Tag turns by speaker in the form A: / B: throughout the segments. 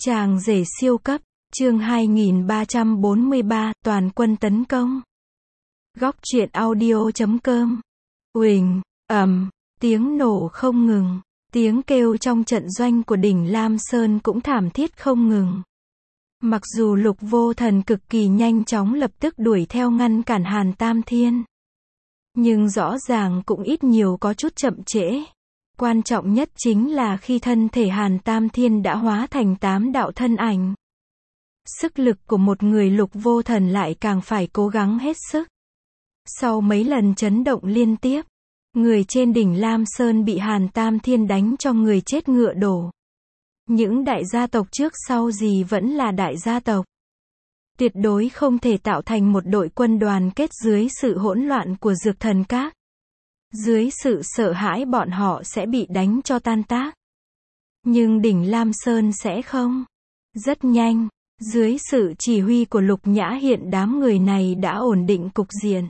A: Chàng rể siêu cấp, chương 2343, toàn quân tấn công. Góc truyện audio.com. Uỳnh, tiếng nổ không ngừng, tiếng kêu trong trận doanh của đỉnh Lam Sơn cũng thảm thiết không ngừng. Mặc dù Lục Vô Thần cực kỳ nhanh chóng lập tức đuổi theo ngăn cản Hàn Tam Thiên, nhưng rõ ràng cũng ít nhiều có chút chậm trễ. Quan trọng nhất chính là khi thân thể Hàn Tam Thiên đã hóa thành 8 đạo thân ảnh, sức lực của một người Lục Vô Thần lại càng phải cố gắng hết sức. Sau mấy lần chấn động liên tiếp, người trên đỉnh Lam Sơn bị Hàn Tam Thiên đánh cho người chết ngựa đổ. Những đại gia tộc trước sau gì vẫn là đại gia tộc, tuyệt đối không thể tạo thành một đội quân đoàn kết dưới sự hỗn loạn của Dược Thần Các. Dưới sự sợ hãi bọn họ sẽ bị đánh cho tan tác. Nhưng đỉnh Lam Sơn sẽ không. Rất nhanh, dưới sự chỉ huy của Lục Nhã Hiện, đám người này đã ổn định cục diện,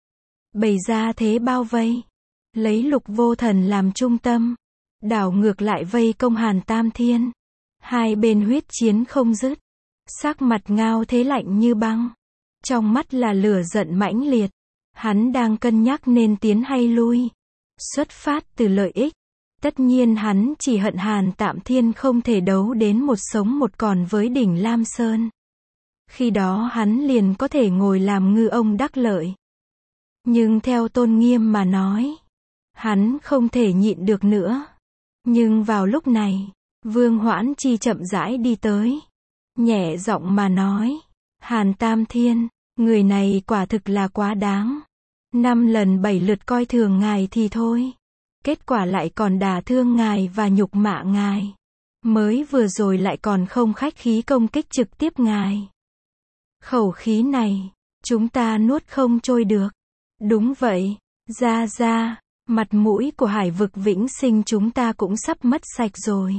A: bày ra thế bao vây, lấy Lục Vô Thần làm trung tâm, đảo ngược lại vây công Hàn Tam Thiên. Hai bên huyết chiến không dứt, sắc mặt Ngao Thế lạnh như băng, trong mắt là lửa giận mãnh liệt. Hắn đang cân nhắc nên tiến hay lui. Xuất phát từ lợi ích, tất nhiên hắn chỉ hận Hàn Tam Thiên không thể đấu đến một sống một còn với đỉnh Lam Sơn. Khi đó hắn liền có thể ngồi làm ngư ông đắc lợi. Nhưng theo tôn nghiêm mà nói, hắn không thể nhịn được nữa. Nhưng vào lúc này, Vương Hoãn Chi chậm rãi đi tới, nhẹ giọng mà nói, Hàn Tam Thiên, người này quả thực là quá đáng. 5 lần 7 lượt coi thường ngài thì thôi, kết quả lại còn đả thương ngài và nhục mạ ngài. Mới vừa rồi lại còn không khách khí công kích trực tiếp ngài. Khẩu khí này, chúng ta nuốt không trôi được. Đúng vậy, ra, mặt mũi của Hải Vực Vĩnh Sinh chúng ta cũng sắp mất sạch rồi.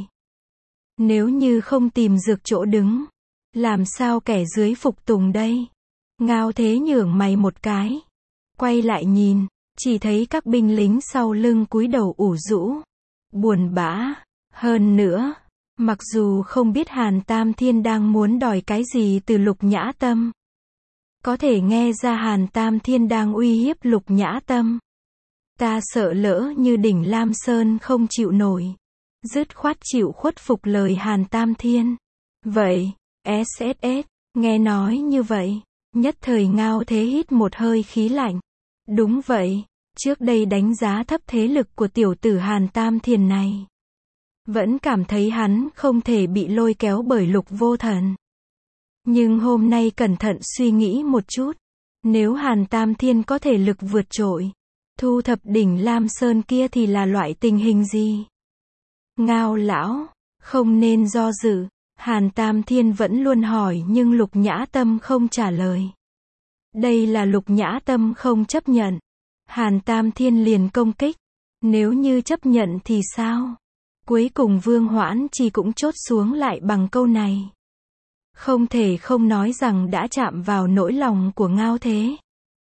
A: Nếu như không tìm dược chỗ đứng, làm sao kẻ dưới phục tùng đây? Ngao Thế nhướng mày một cái, quay lại nhìn, chỉ thấy các binh lính sau lưng cúi đầu ủ rũ, buồn bã. Hơn nữa, mặc dù không biết Hàn Tam Thiên đang muốn đòi cái gì từ Lục Nhã Tâm, có thể nghe ra Hàn Tam Thiên đang uy hiếp Lục Nhã Tâm. Ta sợ lỡ như đỉnh Lam Sơn không chịu nổi, dứt khoát chịu khuất phục lời Hàn Tam Thiên. Vậy, SSS, nghe nói như vậy, nhất thời Ngao Thế hít một hơi khí lạnh. Đúng vậy, trước đây đánh giá thấp thế lực của tiểu tử Hàn Tam Thiên này, vẫn cảm thấy hắn không thể bị lôi kéo bởi Lục Vô Thần. Nhưng hôm nay cẩn thận suy nghĩ một chút, nếu Hàn Tam Thiên có thể lực vượt trội, thu thập đỉnh Lam Sơn kia thì là loại tình hình gì? Ngao lão, không nên do dự. Hàn Tam Thiên vẫn luôn hỏi nhưng Lục Nhã Tâm không trả lời. Đây là Lục Nhã Tâm không chấp nhận, Hàn Tam Thiên liền công kích. Nếu như chấp nhận thì sao? Cuối cùng Vương Hoãn Chi cũng chốt xuống lại bằng câu này. Không thể không nói rằng đã chạm vào nỗi lòng của Ngao Thế.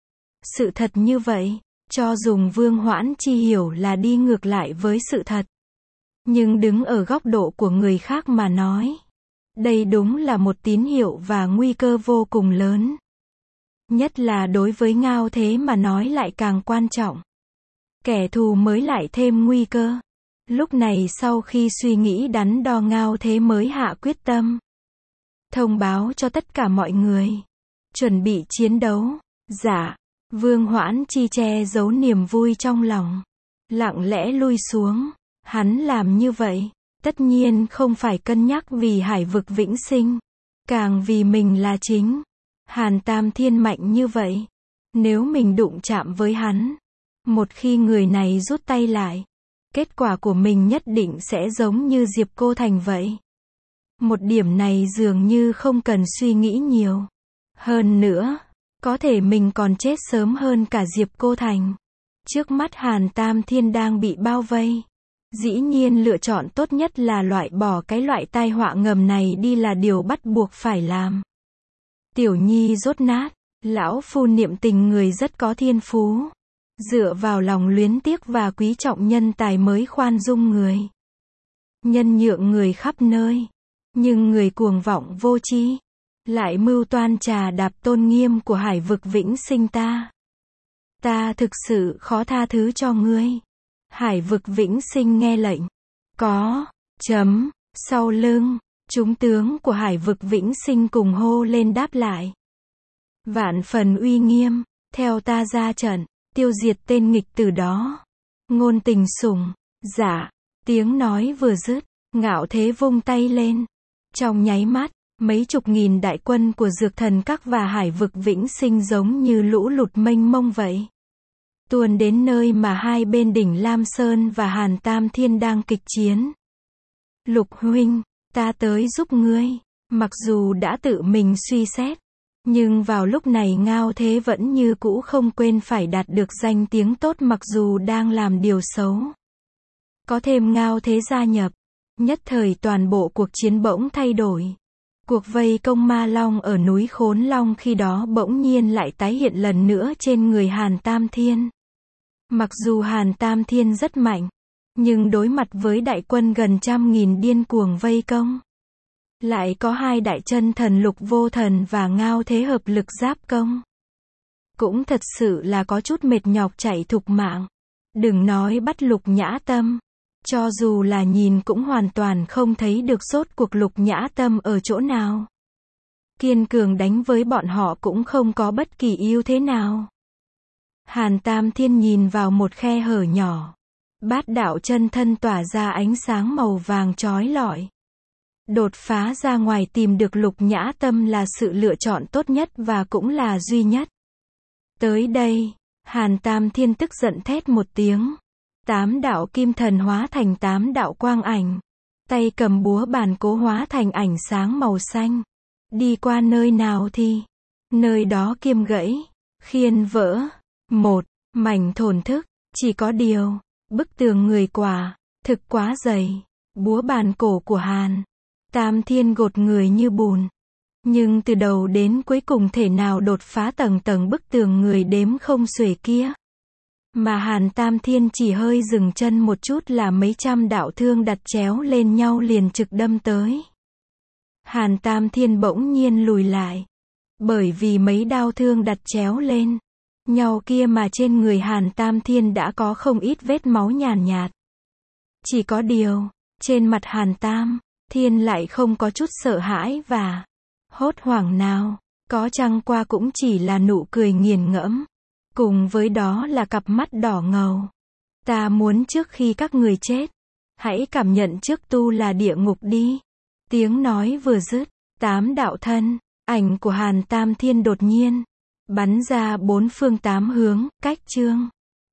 A: Sự thật như vậy, cho dùng Vương Hoãn Chi hiểu là đi ngược lại với sự thật. Nhưng đứng ở góc độ của người khác mà nói, đây đúng là một tín hiệu và nguy cơ vô cùng lớn. Nhất là đối với Ngao Thế mà nói lại càng quan trọng. Kẻ thù mới lại thêm nguy cơ. Lúc này sau khi suy nghĩ đắn đo, Ngao Thế mới hạ quyết tâm, thông báo cho tất cả mọi người, chuẩn bị chiến đấu. Dạ. Vương Hoãn Chi che giấu niềm vui trong lòng, lặng lẽ lui xuống. Hắn làm như vậy, tất nhiên không phải cân nhắc vì Hải Vực Vĩnh Sinh, càng vì mình là chính. Hàn Tam Thiên mạnh như vậy, nếu mình đụng chạm với hắn, một khi người này rút tay lại, kết quả của mình nhất định sẽ giống như Diệp Cô Thành vậy. Một điểm này dường như không cần suy nghĩ nhiều. Hơn nữa, có thể mình còn chết sớm hơn cả Diệp Cô Thành. Trước mắt Hàn Tam Thiên đang bị bao vây, dĩ nhiên lựa chọn tốt nhất là loại bỏ cái loại tai họa ngầm này đi là điều bắt buộc phải làm. Tiểu Nhi rốt nát, lão phu niệm tình người rất có thiên phú, dựa vào lòng luyến tiếc và quý trọng nhân tài mới khoan dung người, nhân nhượng người khắp nơi. Nhưng người cuồng vọng vô tri lại mưu toan trà đạp tôn nghiêm của hải vực vĩnh sinh ta. Ta thực sự khó tha thứ cho ngươi. Hải vực vĩnh sinh nghe lệnh. Có, chấm, sau lưng, chúng tướng của hải vực vĩnh sinh cùng hô lên đáp lại. Vạn phần uy nghiêm, theo ta ra trận, tiêu diệt tên nghịch tử đó. Ngôn Tình sủng, dạ, tiếng nói vừa dứt, Ngạo Thế vung tay lên. Trong nháy mắt, mấy chục nghìn đại quân của Dược Thần Các và hải vực vĩnh sinh giống như lũ lụt mênh mông vậy. Tuôn đến nơi mà hai bên đỉnh Lam Sơn và Hàn Tam Thiên đang kịch chiến. Lục huynh, ta tới giúp ngươi. Mặc dù đã tự mình suy xét, nhưng vào lúc này Ngao Thế vẫn như cũ không quên phải đạt được danh tiếng tốt mặc dù đang làm điều xấu. Có thêm Ngao Thế gia nhập, nhất thời toàn bộ cuộc chiến bỗng thay đổi. Cuộc vây công Ma Long ở núi Khốn Long khi đó bỗng nhiên lại tái hiện lần nữa trên người Hàn Tam Thiên. Mặc dù Hàn Tam Thiên rất mạnh, nhưng đối mặt với đại quân gần 100.000 điên cuồng vây công, lại có hai đại chân thần Lục Vô Thần và Ngao Thế hợp lực giáp công. Cũng thật sự là có chút mệt nhọc chạy thục mạng. Đừng nói bắt Lục Nhã Tâm, cho dù là nhìn cũng hoàn toàn không thấy được rốt cuộc Lục Nhã Tâm ở chỗ nào. Kiên cường đánh với bọn họ cũng không có bất kỳ ưu thế nào. Hàn Tam Thiên nhìn vào một khe hở nhỏ. Bát đạo chân thân tỏa ra ánh sáng màu vàng chói lọi. Đột phá ra ngoài tìm được Lục Nhã Tâm là sự lựa chọn tốt nhất và cũng là duy nhất. Tới đây, Hàn Tam Thiên tức giận thét một tiếng. 8 đạo kim thần hóa thành 8 đạo quang ảnh. Tay cầm búa bàn cố hóa thành ảnh sáng màu xanh. Đi qua nơi nào thì nơi đó kim gãy, khiên vỡ. Một mảnh thổn thức. Chỉ có điều, bức tường người quả thực quá dày. Búa bàn cổ của Hàn Tam Thiên gột người như bùn. Nhưng từ đầu đến cuối cùng thể nào đột phá tầng tầng bức tường người đếm không xuể kia. Mà Hàn Tam Thiên chỉ hơi dừng chân một chút là mấy trăm đạo thương đặt chéo lên nhau liền trực đâm tới. Hàn Tam Thiên bỗng nhiên lùi lại. Bởi vì mấy đao thương đặt chéo lên nhau kia mà trên người Hàn Tam Thiên đã có không ít vết máu nhàn nhạt. Chỉ có điều, trên mặt Hàn Tam Thiên lại không có chút sợ hãi và hốt hoảng nào. Có chăng qua cũng chỉ là nụ cười nghiền ngẫm. Cùng với đó là cặp mắt đỏ ngầu. Ta muốn trước khi các người chết, hãy cảm nhận trước tu là địa ngục đi. Tiếng nói vừa dứt, 8 đạo thân ảnh của Hàn Tam Thiên đột nhiên bắn ra 4 phương 8 hướng, cách chương.